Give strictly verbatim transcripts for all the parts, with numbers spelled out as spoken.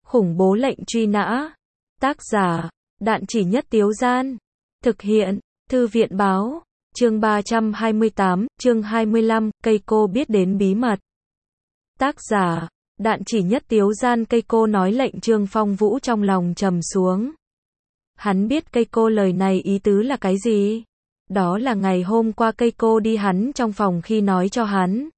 Khủng bố lệnh truy nã. Tác giả, Đạn Chỉ Nhất Tiếu Gian. Thực hiện, Thư viện Báo. Chương ba trăm hai mươi tám, chương hai mươi lăm, Keiko biết đến bí mật. Tác giả, Đạn Chỉ Nhất Tiếu Gian. Keiko nói lệnh Trương Phong Vũ trong lòng trầm xuống. Hắn biết Keiko lời này ý tứ là cái gì? Đó là ngày hôm qua Keiko đi hắn trong phòng khi nói cho hắn.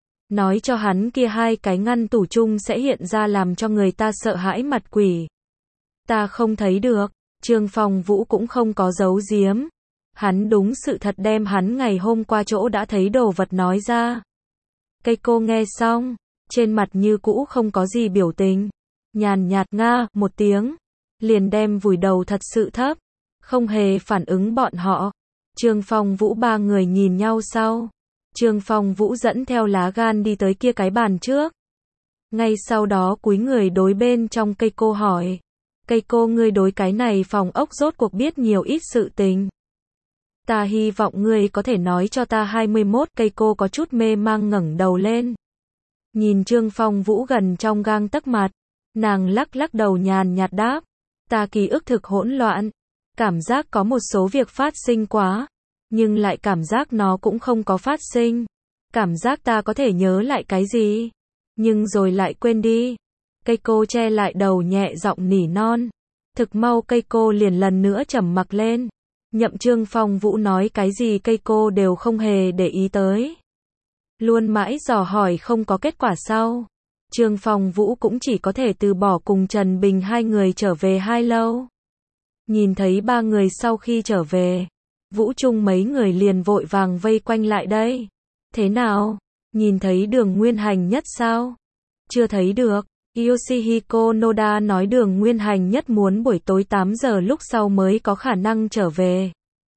Nói cho hắn kia hai cái ngăn tủ chung sẽ hiện ra làm cho người ta sợ hãi mặt quỷ. Ta không thấy được, Trương Phong Vũ cũng không có giấu giếm. Hắn đúng sự thật đem hắn ngày hôm qua chỗ đã thấy đồ vật nói ra. Keiko nghe xong, trên mặt như cũ không có gì biểu tình. Nhàn nhạt nga một tiếng, liền đem vùi đầu thật sự thấp, không hề phản ứng bọn họ. Trương Phong Vũ ba người nhìn nhau sau. Trương Phong Vũ dẫn theo lá gan đi tới kia cái bàn trước. Ngay sau đó cúi người đối bên trong Keiko hỏi. Keiko, ngươi đối cái này phòng ốc rốt cuộc biết nhiều ít sự tình. Ta hy vọng ngươi có thể nói cho ta. Hai mươi mốt Keiko có chút mê mang ngẩng đầu lên. Nhìn Trương Phong Vũ gần trong gang tấc mặt. Nàng lắc lắc đầu nhàn nhạt đáp. Ta ký ức thực hỗn loạn. Cảm giác có một số việc phát sinh quá. Nhưng lại cảm giác nó cũng không có phát sinh. Cảm giác ta có thể nhớ lại cái gì. Nhưng rồi lại quên đi. Keiko che lại đầu nhẹ giọng nỉ non. Thực mau Keiko liền lần nữa trầm mặc lên. Nhậm Trương Phong Vũ nói cái gì Keiko đều không hề để ý tới. Luôn mãi dò hỏi không có kết quả sau. Trương Phong Vũ cũng chỉ có thể từ bỏ cùng Trần Bình hai người trở về hai lâu. Nhìn thấy ba người sau khi trở về. Vũ Trung mấy người liền vội vàng vây quanh lại đây. Thế nào? Nhìn thấy Đường Nguyên Hành Nhất sao? Chưa thấy được. Yoshihiko Noda nói Đường Nguyên Hành Nhất muốn buổi tối tám giờ lúc sau mới có khả năng trở về.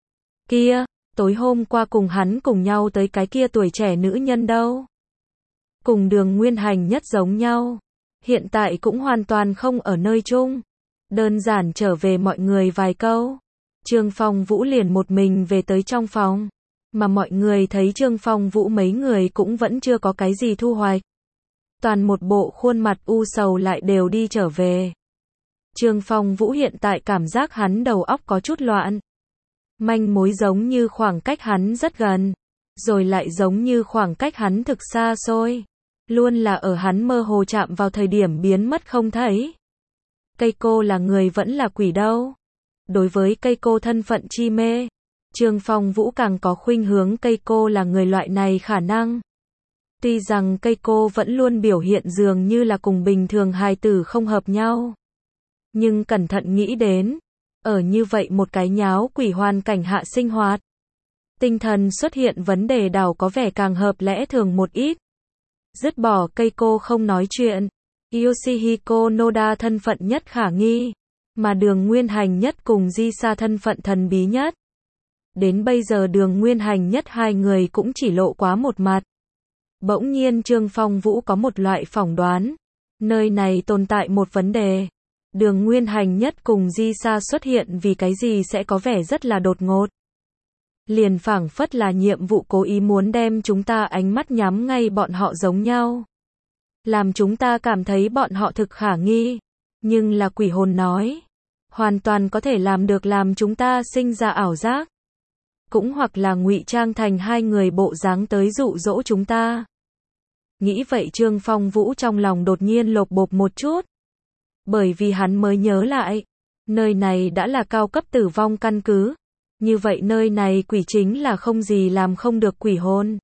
Kia, tối hôm qua cùng hắn cùng nhau tới cái kia tuổi trẻ nữ nhân đâu? Cùng Đường Nguyên Hành Nhất giống nhau. Hiện tại cũng hoàn toàn không ở nơi chung. Đơn giản trở về mọi người vài câu. Trương Phong Vũ liền một mình về tới trong phòng. Mà mọi người thấy Trương Phong Vũ mấy người cũng vẫn chưa có cái gì thu hoạch. Toàn một bộ khuôn mặt u sầu lại đều đi trở về. Trương Phong Vũ hiện tại cảm giác hắn đầu óc có chút loạn. Manh mối giống như khoảng cách hắn rất gần. Rồi lại giống như khoảng cách hắn thực xa xôi. Luôn là ở hắn mơ hồ chạm vào thời điểm biến mất không thấy. Keiko là người vẫn là quỷ đâu. Đối với Keiko thân phận chi mê, Trương Phong Vũ càng có khuynh hướng Keiko là người loại này khả năng. Tuy rằng Keiko vẫn luôn biểu hiện dường như là cùng bình thường hài tử không hợp nhau. Nhưng cẩn thận nghĩ đến, ở như vậy một cái nháo quỷ hoàn cảnh hạ sinh hoạt. Tinh thần xuất hiện vấn đề đảo có vẻ càng hợp lẽ thường một ít. Dứt bỏ Keiko không nói chuyện. Yoshihiko Noda thân phận nhất khả nghi. Mà Đường Nguyên Hành Nhất cùng Di Sa thân phận thần bí nhất. Đến bây giờ Đường Nguyên Hành Nhất hai người cũng chỉ lộ quá một mặt. Bỗng nhiên Trương Phong Vũ có một loại phỏng đoán. Nơi này tồn tại một vấn đề. Đường Nguyên Hành Nhất cùng Di Sa xuất hiện vì cái gì sẽ có vẻ rất là đột ngột. Liền phảng phất là nhiệm vụ cố ý muốn đem chúng ta ánh mắt nhắm ngay bọn họ giống nhau. Làm chúng ta cảm thấy bọn họ thực khả nghi. Nhưng là quỷ hồn nói. Hoàn toàn có thể làm được làm chúng ta sinh ra ảo giác. Cũng hoặc là ngụy trang thành hai người bộ dáng tới dụ dỗ chúng ta. Nghĩ vậy Trương Phong Vũ trong lòng đột nhiên lột bột một chút. Bởi vì hắn mới nhớ lại. Nơi này đã là cao cấp tử vong căn cứ. Như vậy nơi này quỷ chính là không gì làm không được quỷ hồn.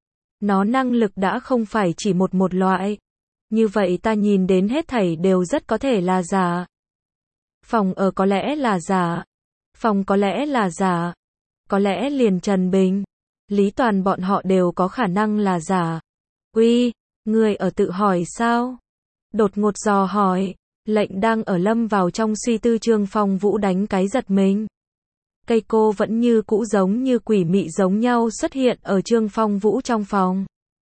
Nó năng lực đã không phải chỉ một một loại. Như vậy ta nhìn đến hết thảy đều rất có thể là giả. Phòng ở có lẽ là giả. Phòng có lẽ là giả. Có lẽ liền Trần Bình, Lý Toàn bọn họ đều có khả năng là giả. Uy, người ở tự hỏi sao? Đột ngột dò hỏi. Lệnh đang ở lâm vào trong suy tư Trương Phong Vũ đánh cái giật mình. Keiko vẫn như cũ giống như quỷ mị giống nhau xuất hiện ở Trương Phong Vũ trong phòng.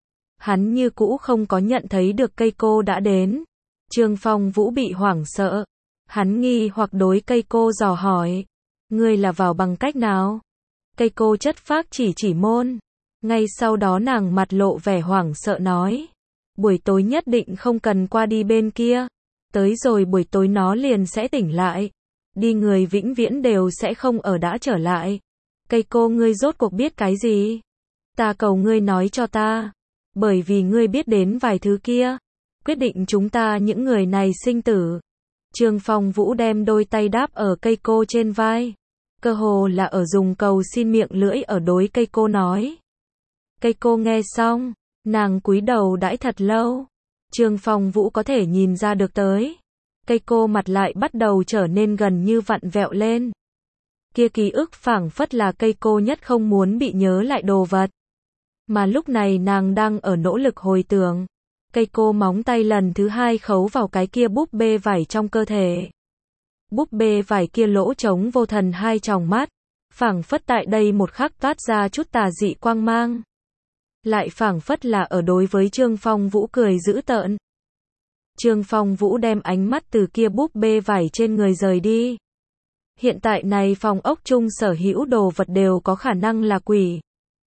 Hắn như cũ không có nhận thấy được Keiko đã đến. Trương Phong Vũ bị hoảng sợ. Hắn nghi hoặc đối Keiko dò hỏi. Ngươi là vào bằng cách nào? Keiko chất phác chỉ chỉ môn. Ngay sau đó nàng mặt lộ vẻ hoảng sợ nói. Buổi tối nhất định không cần qua đi bên kia. Tới rồi buổi tối nó liền sẽ tỉnh lại. Đi người vĩnh viễn đều sẽ không ở đã trở lại. Cây cô ngươi rốt cuộc biết cái gì? Ta cầu ngươi nói cho ta. Bởi vì ngươi biết đến vài thứ kia. Quyết định chúng ta những người này sinh tử. Trương Phong Vũ đem đôi tay đáp ở cây cô trên vai. Cơ hồ là ở dùng cầu xin miệng lưỡi ở đối cây cô nói. Cây cô nghe xong, nàng cúi đầu đãi thật lâu. Trương Phong Vũ có thể nhìn ra được tới. Cây cô mặt lại bắt đầu trở nên gần như vặn vẹo lên. Kia ký ức phảng phất là cây cô nhất không muốn bị nhớ lại đồ vật. Mà lúc này nàng đang ở nỗ lực hồi tưởng. Cây cô móng tay lần thứ hai khấu vào cái kia búp bê vải trong cơ thể. Búp bê vải kia lỗ trống vô thần hai tròng mắt. Phảng phất tại đây một khắc toát ra chút tà dị quang mang. Lại phảng phất là ở đối với Trương Phong Vũ cười dữ tợn. Trương Phong Vũ đem ánh mắt từ kia búp bê vải trên người rời đi. Hiện tại này phòng ốc chung sở hữu đồ vật đều có khả năng là quỷ.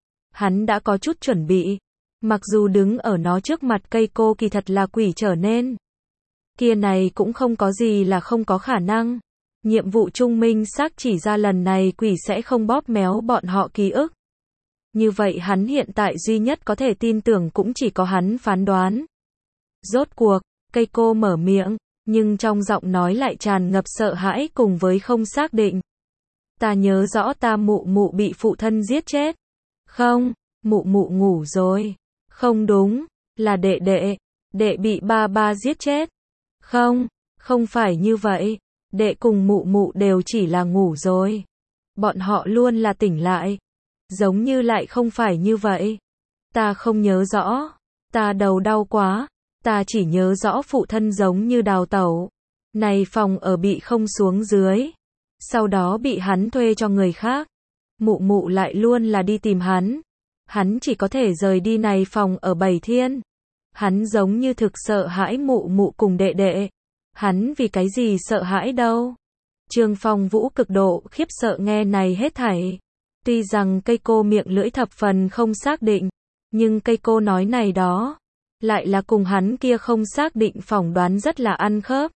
Hắn đã có chút chuẩn bị. Mặc dù đứng ở nó trước mặt cây cô kỳ thật là quỷ trở nên. Kia này cũng không có gì là không có khả năng. Nhiệm vụ trung minh xác chỉ ra lần này quỷ sẽ không bóp méo bọn họ ký ức. Như vậy hắn hiện tại duy nhất có thể tin tưởng cũng chỉ có hắn phán đoán. Rốt cuộc, cây cô mở miệng, nhưng trong giọng nói lại tràn ngập sợ hãi cùng với không xác định. Ta nhớ rõ ta mụ mụ bị phụ thân giết chết. Không, mụ mụ ngủ rồi. Không đúng, là đệ đệ. Đệ bị ba ba giết chết. Không, không phải như vậy. Đệ cùng mụ mụ đều chỉ là ngủ rồi. Bọn họ luôn là tỉnh lại. Giống như lại không phải như vậy. Ta không nhớ rõ. Ta đầu đau quá. Ta chỉ nhớ rõ phụ thân giống như đào tẩu. Này phòng ở bị không xuống dưới. Sau đó bị hắn thuê cho người khác. Mụ mụ lại luôn là đi tìm hắn. Hắn chỉ có thể rời đi này phòng ở bảy thiên. Hắn giống như thực sợ hãi mụ mụ cùng đệ đệ. Hắn vì cái gì sợ hãi đâu? Trương Phong Vũ cực độ khiếp sợ nghe này hết thảy. Tuy rằng cây cô miệng lưỡi thập phần không xác định, nhưng cây cô nói này đó, lại là cùng hắn kia không xác định phỏng đoán rất là ăn khớp.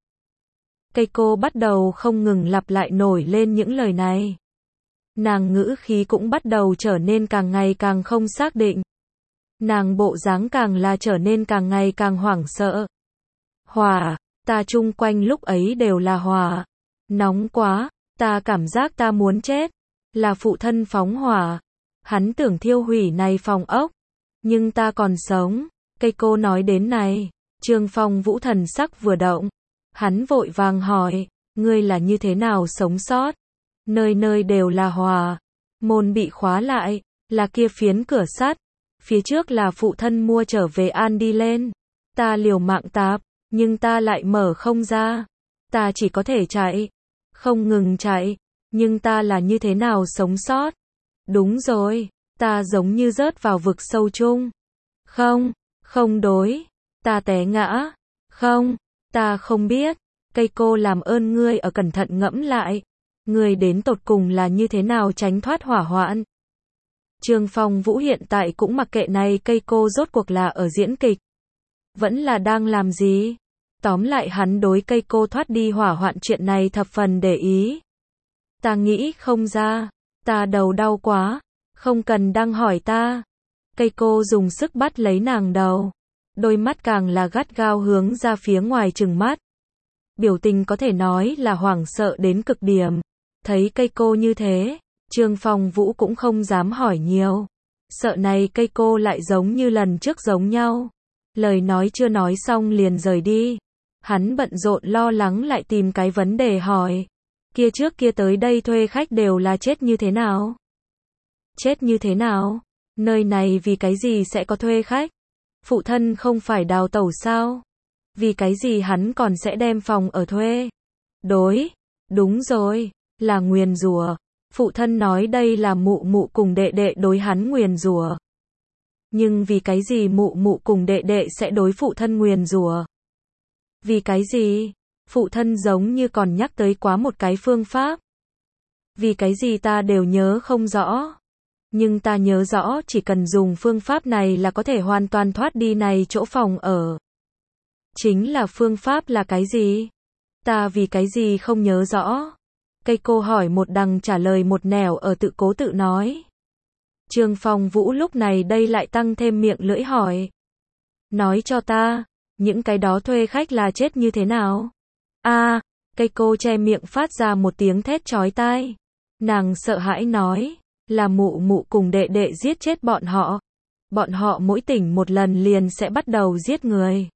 Cây cô bắt đầu không ngừng lặp lại nổi lên những lời này. Nàng ngữ khí cũng bắt đầu trở nên càng ngày càng không xác định. Nàng bộ dáng càng là trở nên càng ngày càng hoảng sợ. Hỏa, ta chung quanh lúc ấy đều là hỏa. Nóng quá, ta cảm giác ta muốn chết. Là phụ thân phóng hỏa. Hắn tưởng thiêu hủy này phòng ốc. Nhưng ta còn sống. Cây cô nói đến này. Trương Phong Vũ thần sắc vừa động. Hắn vội vàng hỏi. Ngươi là như thế nào sống sót? Nơi nơi đều là hỏa. Môn bị khóa lại. Là kia phiến cửa sắt. Phía trước là phụ thân mua trở về an đi lên. Ta liều mạng tạp. Nhưng ta lại mở không ra. Ta chỉ có thể chạy. Không ngừng chạy. Nhưng ta là như thế nào sống sót? Đúng rồi. Ta giống như rớt vào vực sâu chung. Không. Không đối. Ta té ngã. Không. Ta không biết. Cây cô làm ơn ngươi ở cẩn thận ngẫm lại. Ngươi đến tột cùng là như thế nào tránh thoát hỏa hoạn? Trương Phong Vũ hiện tại cũng mặc kệ này cây cô rốt cuộc là ở diễn kịch. Vẫn là đang làm gì? Tóm lại hắn đối cây cô thoát đi hỏa hoạn chuyện này thập phần để ý. Ta nghĩ không ra. Ta đầu đau quá. Không cần đang hỏi ta. Cây cô dùng sức bắt lấy nàng đầu. Đôi mắt càng là gắt gao hướng ra phía ngoài trừng mắt. Biểu tình có thể nói là hoảng sợ đến cực điểm. Thấy cây cô như thế, Trương Phong Vũ cũng không dám hỏi nhiều. Sợ này cây cô lại giống như lần trước giống nhau. Lời nói chưa nói xong liền rời đi. Hắn bận rộn lo lắng lại tìm cái vấn đề hỏi. Kia trước kia tới đây thuê khách đều là chết như thế nào? Chết như thế nào? Nơi này vì cái gì sẽ có thuê khách? Phụ thân không phải đào tẩu sao? Vì cái gì hắn còn sẽ đem phòng ở thuê? Đối. Đúng rồi. Là nguyền rủa. Phụ thân nói đây là mụ mụ cùng đệ đệ đối hắn nguyền rủa. Nhưng vì cái gì mụ mụ cùng đệ đệ sẽ đối phụ thân nguyền rủa? Vì cái gì? Phụ thân giống như còn nhắc tới quá một cái phương pháp. Vì cái gì ta đều nhớ không rõ. Nhưng ta nhớ rõ chỉ cần dùng phương pháp này là có thể hoàn toàn thoát đi này chỗ phòng ở. Chính là phương pháp là cái gì? Ta vì cái gì không nhớ rõ. Cây cô hỏi một đằng trả lời một nẻo ở tự cố tự nói. Trương Phong Vũ lúc này đây lại tăng thêm miệng lưỡi hỏi. Nói cho ta, những cái đó thuê khách là chết như thế nào? A, cây cô che miệng phát ra một tiếng thét chói tai. Nàng sợ hãi nói, là mụ mụ cùng đệ đệ giết chết bọn họ. Bọn họ mỗi tỉnh một lần liền sẽ bắt đầu giết người.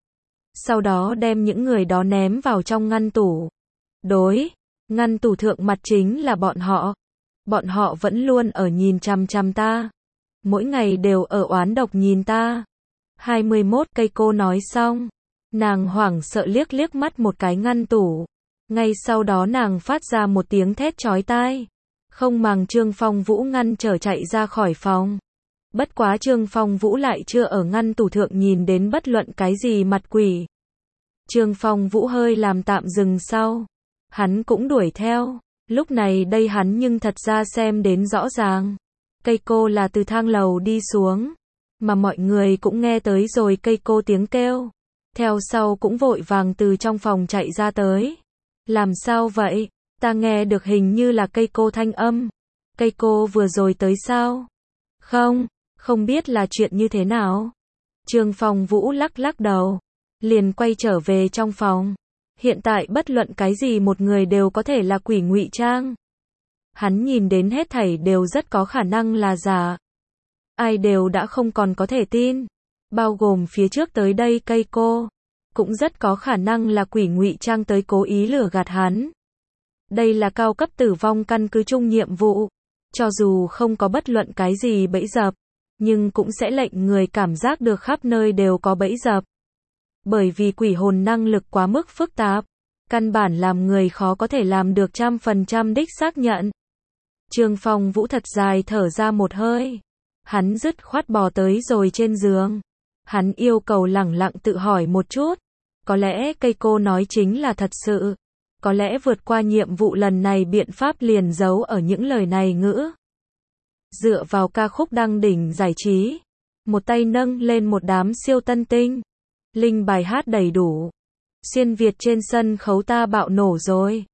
Sau đó đem những người đó ném vào trong ngăn tủ. Đối, ngăn tủ thượng mặt chính là bọn họ. Bọn họ vẫn luôn ở nhìn chằm chằm ta. Mỗi ngày đều ở oán độc nhìn ta. hai mươi mốt cây cô nói xong. Nàng hoảng sợ liếc liếc mắt một cái ngăn tủ. Ngay sau đó nàng phát ra một tiếng thét chói tai. Không màng Trương Phong Vũ ngăn trở chạy ra khỏi phòng. Bất quá Trương Phong Vũ lại chưa ở ngăn tủ thượng nhìn đến bất luận cái gì mặt quỷ. Trương Phong Vũ hơi làm tạm dừng sau. Hắn cũng đuổi theo. Lúc này đây hắn nhưng thật ra xem đến rõ ràng. Cây cô là từ thang lầu đi xuống. Mà mọi người cũng nghe tới rồi cây cô tiếng kêu. Theo sau cũng vội vàng từ trong phòng chạy ra tới. Làm sao vậy? Ta nghe được hình như là cây cô thanh âm. Cây cô vừa rồi tới sao? Không, không biết là chuyện như thế nào. Trương Phong Vũ lắc lắc đầu. Liền quay trở về trong phòng. Hiện tại bất luận cái gì một người đều có thể là quỷ ngụy trang. Hắn nhìn đến hết thảy đều rất có khả năng là giả. Ai đều đã không còn có thể tin. Bao gồm phía trước tới đây cây cô. Cũng rất có khả năng là quỷ ngụy trang tới cố ý lừa gạt hắn. Đây là cao cấp tử vong căn cứ chung nhiệm vụ. Cho dù không có bất luận cái gì bẫy dập, nhưng cũng sẽ lệnh người cảm giác được khắp nơi đều có bẫy dập. Bởi vì quỷ hồn năng lực quá mức phức tạp, căn bản làm người khó có thể làm được trăm phần trăm đích xác nhận. Trương Phong Vũ thật dài thở ra một hơi. Hắn dứt khoát bò tới rồi trên giường. Hắn yêu cầu lẳng lặng tự hỏi một chút. Có lẽ cây cô nói chính là thật sự. Có lẽ vượt qua nhiệm vụ lần này biện pháp liền giấu ở những lời này ngữ. Dựa vào ca khúc đăng đỉnh giải trí. Một tay nâng lên một đám siêu tân tinh. Linh bài hát đầy đủ. Xuyên Việt trên sân khấu ta bạo nổ rồi.